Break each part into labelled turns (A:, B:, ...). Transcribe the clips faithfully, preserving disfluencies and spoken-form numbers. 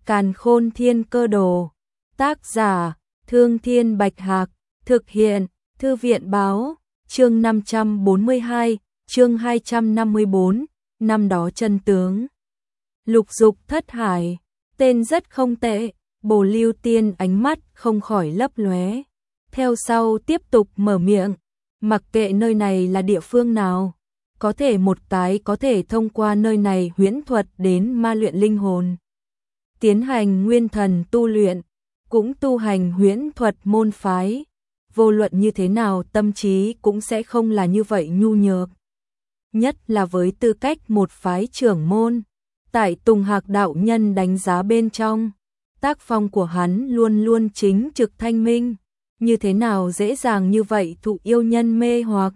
A: Càn Khôn Thiên Cơ Đồ. Tác giả: Thương Thiên Bạch Hạc. Thực hiện: Thư viện Báo. Chương năm trăm bốn mươi hai, chương hai trăm năm mươi bốn, năm đó chân tướng. Lục Dục Thất Hải, tên rất không tệ. Bồ Lưu Tiên ánh mắt không khỏi lấp lóe. Theo sau tiếp tục mở miệng, mặc kệ nơi này là địa phương nào, có thể một cái có thể thông qua nơi này huyễn thuật đến ma luyện linh hồn, tiến hành nguyên thần tu luyện, cũng tu hành huyễn thuật môn phái, vô luận như thế nào tâm trí cũng sẽ không là như vậy nhu nhược. Nhất là với tư cách một phái trưởng môn, tại Tùng Hạc đạo nhân đánh giá bên trong, tác phong của hắn luôn luôn chính trực thanh minh, như thế nào dễ dàng như vậy thụ yêu nhân mê hoặc.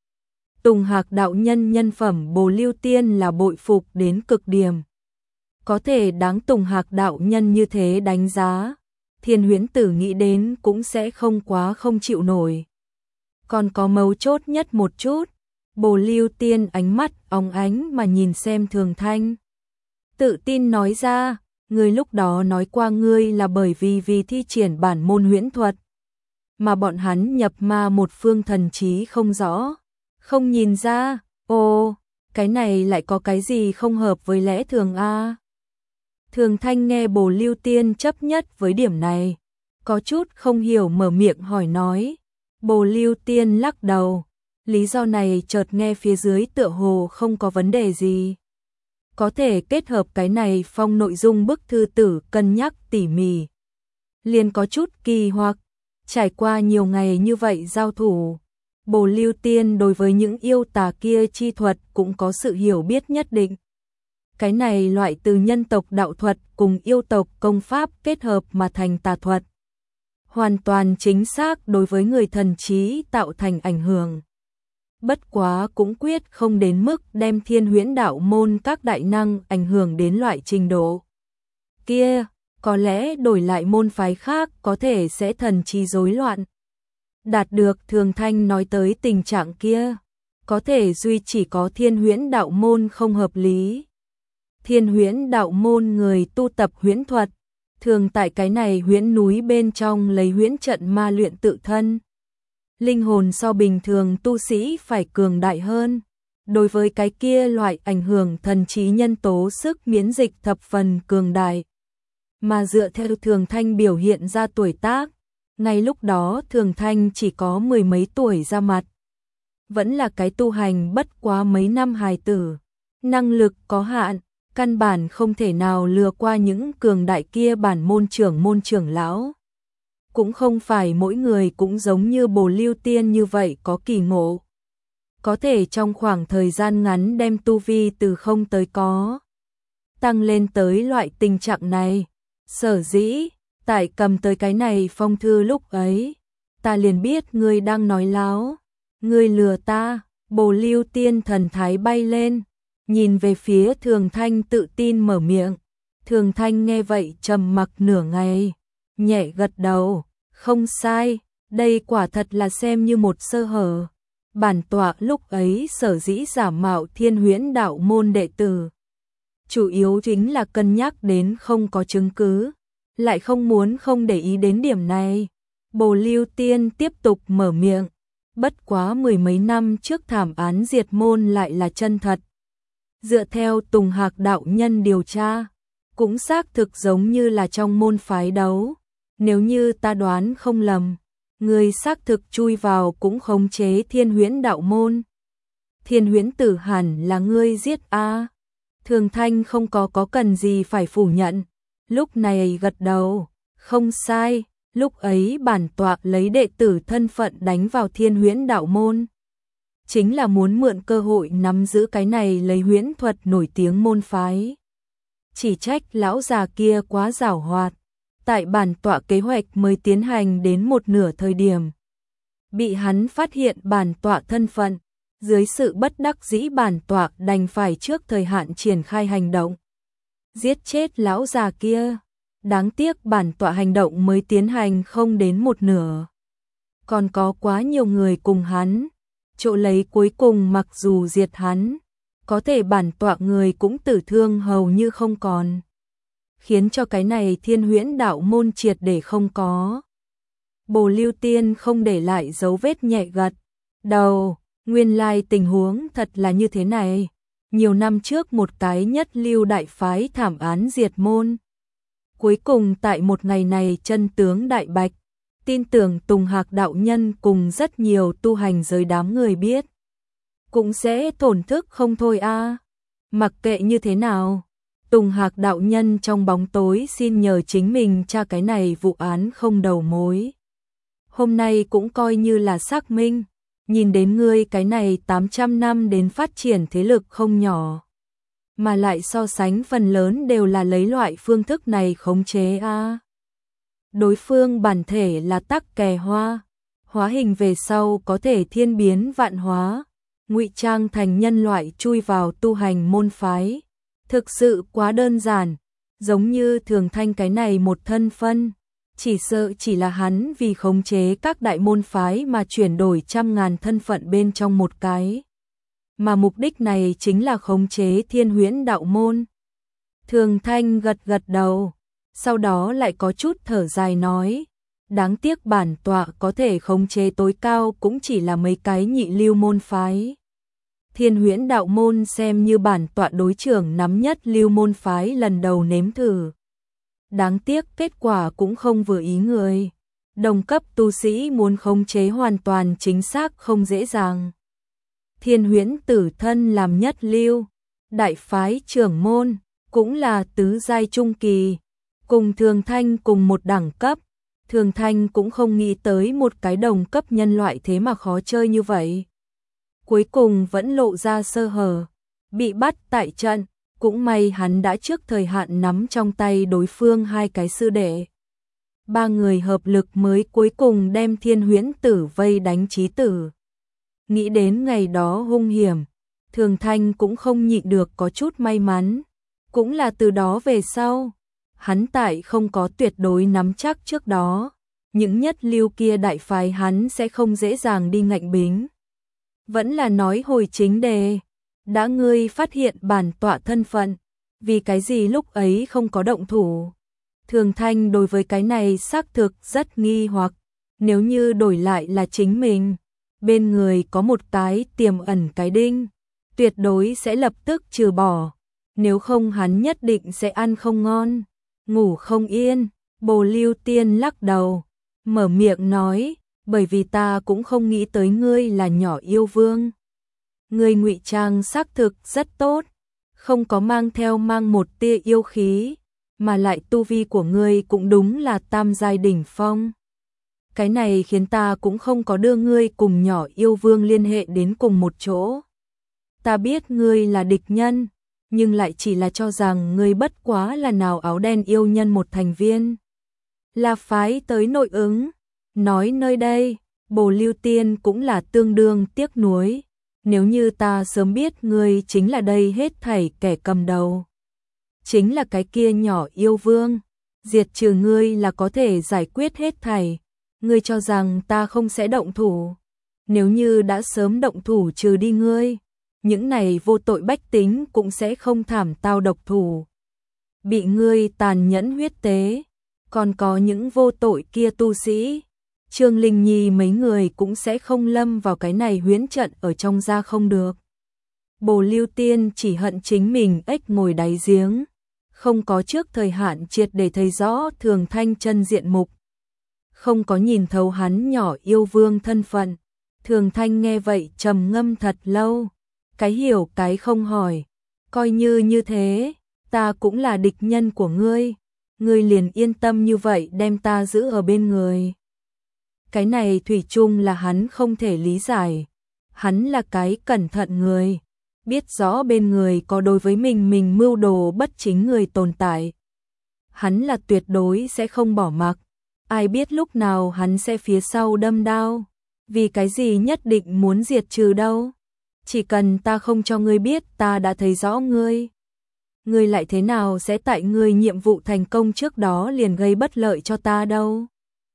A: Tùng Hạc đạo nhân nhân phẩm Bồ Lưu Tiên là bội phục đến cực điểm. Có thể đáng Tùng Hạc đạo nhân như thế đánh giá, Thiên Huyễn Tử nghĩ đến cũng sẽ không quá không chịu nổi. Còn có mấu chốt nhất một chút, Bồ Lưu Tiên ánh mắt óng ánh mà nhìn xem Thường Thanh. Tự tin nói ra, ngươi lúc đó nói qua ngươi là bởi vì vì thi triển bản môn huyễn thuật, mà bọn hắn nhập ma một phương thần trí không rõ, không nhìn ra. Ồ, cái này lại có cái gì không hợp với lẽ thường a? Thường Thanh nghe Bồ Lưu Tiên chấp nhất với điểm này, có chút không hiểu mở miệng hỏi nói. Bồ Lưu Tiên lắc đầu, lý do này chợt nghe phía dưới tựa hồ không có vấn đề gì. Có thể kết hợp cái này phong nội dung bức thư tử cân nhắc tỉ mỉ, liền có chút kỳ hoặc. Trải qua nhiều ngày như vậy giao thủ, Bồ Lưu Tiên đối với những yêu tà kia chi thuật cũng có sự hiểu biết nhất định. Cái này loại từ nhân tộc đạo thuật cùng yêu tộc công pháp kết hợp mà thành tà thuật, hoàn toàn chính xác đối với người thần trí tạo thành ảnh hưởng. Bất quá cũng quyết không đến mức đem Thiên Huyễn đạo môn các đại năng ảnh hưởng đến loại trình độ kia, có lẽ đổi lại môn phái khác có thể sẽ thần trí rối loạn. Đạt được Thường Thanh nói tới tình trạng kia, có thể duy chỉ có Thiên Huyễn đạo môn không hợp lý. Thiên Huyễn đạo môn người tu tập huyễn thuật, thường tại cái này huyễn núi bên trong lấy huyễn trận ma luyện tự thân. Linh hồn so bình thường tu sĩ phải cường đại hơn, đối với cái kia loại ảnh hưởng thần trí nhân tố sức miễn dịch thập phần cường đại. Mà dựa theo Thường Thanh biểu hiện ra tuổi tác, ngay lúc đó Thường Thanh chỉ có mười mấy tuổi ra mặt, vẫn là cái tu hành bất quá mấy năm hài tử, năng lực có hạn, căn bản không thể nào lừa qua những cường đại kia bản môn trưởng môn trưởng lão. Cũng không phải mỗi người cũng giống như Bồ Lưu Tiên như vậy có kỳ ngộ, có thể trong khoảng thời gian ngắn đem tu vi từ không tới có, tăng lên tới loại tình trạng này. Sở dĩ, tại cầm tới cái này phong thư lúc ấy, ta liền biết ngươi đang nói láo, ngươi lừa ta. Bồ Lưu Tiên thần thái bay lên, nhìn về phía Thường Thanh tự tin mở miệng. Thường Thanh nghe vậy trầm mặc nửa ngày, nhẹ gật đầu, không sai, đây quả thật là xem như một sơ hở. Bản tọa lúc ấy sở dĩ giả mạo Thiên Huyễn đạo môn đệ tử, chủ yếu chính là cân nhắc đến không có chứng cứ, lại không muốn không để ý đến điểm này. Bồ Lưu Tiên tiếp tục mở miệng, bất quá mười mấy năm trước thảm án diệt môn lại là chân thật. Dựa theo Tùng Hạc đạo nhân điều tra, cũng xác thực giống như là trong môn phái đấu. Nếu như ta đoán không lầm, người xác thực chui vào cũng khống chế Thiên Huyễn đạo môn. Thiên Huyễn Tử hẳn là ngươi giết a? Thường Thanh không có có cần gì phải phủ nhận, lúc này gật đầu, không sai, lúc ấy bản tọa lấy đệ tử thân phận đánh vào Thiên Huyễn đạo môn, chính là muốn mượn cơ hội nắm giữ cái này lấy huyễn thuật nổi tiếng môn phái. Chỉ trách lão già kia quá giảo hoạt, tại bản tọa kế hoạch mới tiến hành đến một nửa thời điểm, bị hắn phát hiện bản tọa thân phận, dưới sự bất đắc dĩ bản tọa đành phải trước thời hạn triển khai hành động, giết chết lão già kia. Đáng tiếc bản tọa hành động mới tiến hành không đến một nửa, còn có quá nhiều người cùng hắn, chỗ lấy cuối cùng mặc dù diệt hắn, có thể bản tọa người cũng tử thương hầu như không còn. khiến cho cái này Thiên Huyễn đạo môn triệt để không có. Bồ Lưu Tiên không để lại dấu vết, nhẹ gật đầu, nguyên lai tình huống thật là như thế này. Nhiều năm trước một cái nhất lưu đại phái thảm án diệt môn. Cuối cùng tại một ngày này chân tướng đại bạch, tin tưởng Tùng Hạc đạo nhân cùng rất nhiều tu hành giới đám người biết, cũng sẽ tổn thức không thôi a. À. Mặc kệ như thế nào, Tùng Hạc đạo nhân trong bóng tối xin nhờ chính mình tra cái này vụ án không đầu mối. Hôm nay cũng coi như là xác minh, nhìn đến ngươi cái này tám trăm năm đến phát triển thế lực không nhỏ, mà lại so sánh phần lớn đều là lấy loại phương thức này khống chế a. À. Đối phương bản thể là Tắc Kè Hoa, hóa hình về sau có thể thiên biến vạn hóa, ngụy trang thành nhân loại chui vào tu hành môn phái. Thực sự quá đơn giản, giống như Thường Thanh cái này một thân phân, chỉ sợ chỉ là hắn vì khống chế các đại môn phái mà chuyển đổi trăm ngàn thân phận bên trong một cái. Mà mục đích này chính là khống chế Thiên Huyễn đạo môn. Thường Thanh gật gật đầu, sau đó lại có chút thở dài nói, đáng tiếc bản tọa có thể khống chế tối cao cũng chỉ là mấy cái nhị lưu môn phái. Thiên Huyễn đạo môn xem như bản tọa đối trưởng nắm nhất lưu môn phái lần đầu nếm thử. Đáng tiếc kết quả cũng không vừa ý người. Đồng cấp tu sĩ muốn khống chế hoàn toàn chính xác không dễ dàng. Thiên Huyễn tử thân làm nhất lưu, đại phái trưởng môn, cũng là tứ giai trung kỳ, cùng Thường Thanh cùng một đẳng cấp. Thường Thanh cũng không nghĩ tới một cái đồng cấp nhân loại thế mà khó chơi như vậy. Cuối cùng vẫn lộ ra sơ hở, bị bắt tại trận, cũng may hắn đã trước thời hạn nắm trong tay đối phương hai cái sư đệ. Ba người hợp lực mới cuối cùng đem Thiên Huyễn tử vây đánh chí tử. Nghĩ đến ngày đó hung hiểm, Thường Thanh cũng không nhịn được có chút may mắn, cũng là từ đó về sau, hắn tại không có tuyệt đối nắm chắc trước đó, những nhất lưu kia đại phái hắn sẽ không dễ dàng đi ngạnh bính. Vẫn là nói hồi chính đề, đã ngươi phát hiện bản tọa thân phận, vì cái gì lúc ấy không có động thủ? Thường Thanh đối với cái này xác thực rất nghi hoặc, nếu như đổi lại là chính mình, bên người có một cái tiềm ẩn cái đinh, tuyệt đối sẽ lập tức trừ bỏ, nếu không hắn nhất định sẽ ăn không ngon, ngủ không yên. Bồ Lưu Tiên lắc đầu, mở miệng nói, bởi vì ta cũng không nghĩ tới ngươi là nhỏ yêu vương. Ngươi ngụy trang xác thực rất tốt, không có mang theo mang một tia yêu khí, mà lại tu vi của ngươi cũng đúng là tam giai đỉnh phong. Cái này khiến ta cũng không có đưa ngươi cùng nhỏ yêu vương liên hệ đến cùng một chỗ. Ta biết ngươi là địch nhân, nhưng lại chỉ là cho rằng ngươi bất quá là nào áo đen yêu nhân một thành viên. Là phái tới nội ứng. Nói nơi đây, Bồ Lưu Tiên cũng là tương đương tiếc nuối. Nếu như ta sớm biết ngươi chính là đây hết thảy kẻ cầm đầu, chính là cái kia nhỏ yêu vương, diệt trừ ngươi là có thể giải quyết hết thảy. Ngươi cho rằng ta không sẽ động thủ? Nếu như đã sớm động thủ trừ đi ngươi, những này vô tội bách tính cũng sẽ không thảm tao độc thủ, bị ngươi tàn nhẫn huyết tế. Còn có những vô tội kia tu sĩ, Trương Linh Nhi mấy người cũng sẽ không lâm vào cái này huyễn trận ở trong ra không được. Bồ Lưu Tiên chỉ hận chính mình ếch ngồi đáy giếng, không có trước thời hạn triệt để thấy rõ Thường Thanh chân diện mục, không có nhìn thấu hắn nhỏ yêu vương thân phận. Thường Thanh nghe vậy trầm ngâm thật lâu, cái hiểu cái không hỏi, coi như như thế, ta cũng là địch nhân của ngươi, ngươi liền yên tâm như vậy đem ta giữ ở bên người. Cái này thủy chung là hắn không thể lý giải, hắn là cái cẩn thận người, biết rõ bên người có đối với mình mình mưu đồ bất chính người tồn tại. Hắn là tuyệt đối sẽ không bỏ mặc, ai biết lúc nào hắn sẽ phía sau đâm đao, vì cái gì nhất định muốn diệt trừ đâu. Chỉ cần ta không cho ngươi biết ta đã thấy rõ ngươi, ngươi lại thế nào sẽ tại ngươi nhiệm vụ thành công trước đó liền gây bất lợi cho ta đâu.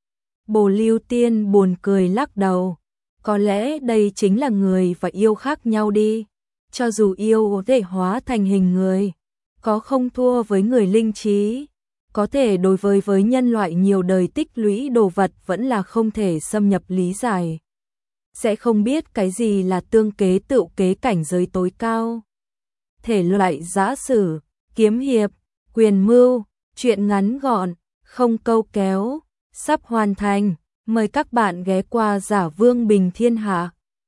A: Bồ Lưu Tiên buồn cười lắc đầu, có lẽ đây chính là người và yêu khác nhau đi, cho dù yêu có thể hóa thành hình người, có không thua với người linh trí, có thể đối với với nhân loại nhiều đời tích lũy đồ vật vẫn là không thể xâm nhập lý giải. Sẽ không biết cái gì là tương kế tựu kế cảnh giới tối cao. Thể loại giã sử, kiếm hiệp, quyền mưu, truyện ngắn gọn, không câu kéo, sắp hoàn thành. Mời các bạn ghé qua Giả Vương Bình Thiên Hạ.